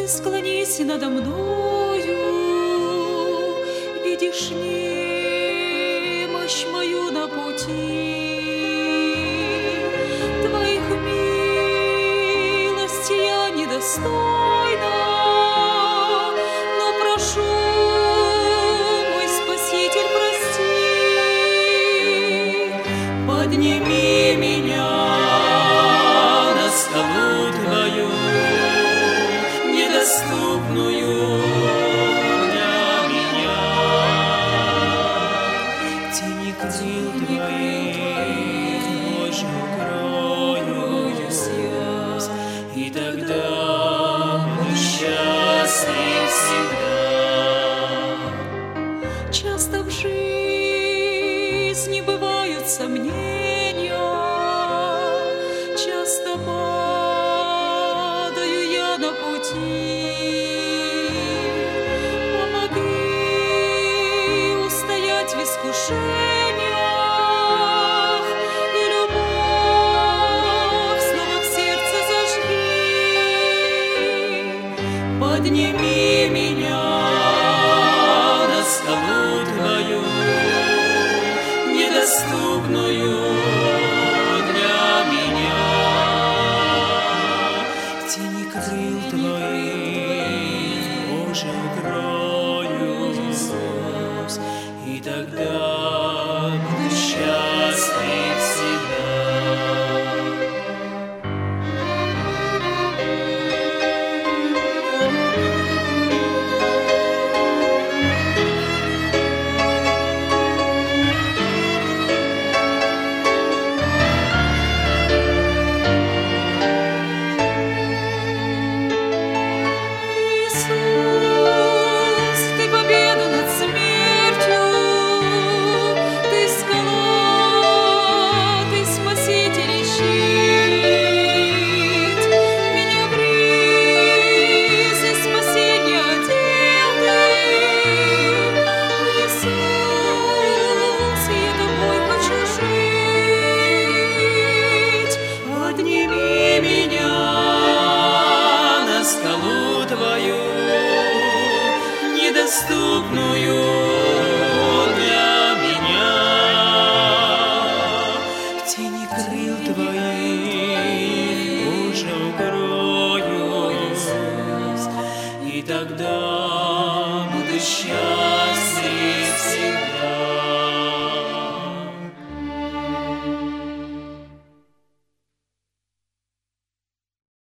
Ты склонись надо мною, видишь немощь мою на пути. Твоих милостей я недостойна, но прошу, мой Спаситель, прости. Подними меня на скалу Твою, недоступную для меня. Тени крил Твоих, Боже, укрою слез, и тогда буду счастлив всегда. Часто в жизни бывают сомнения, часто падаю я на пути. Помоги устоять в искушениях, и любовь снова в сердце зажги. Подними меня на скалу Твою, недоступную для меня. В тени крыл Твоих, Боже, укрою слез, и тогда буду счастлив всегда. Иисус, Ты победу над смертью, Ты скала, Ты Спаситель и щит. Меня в ризе спасения одел Ты. Иисус, я Тобой хочу жить. Подними меня на скалу Твою, недоступную для меня. В тени крил Твоих, Боже, укрою, Иисус, и тогда буду счастлив.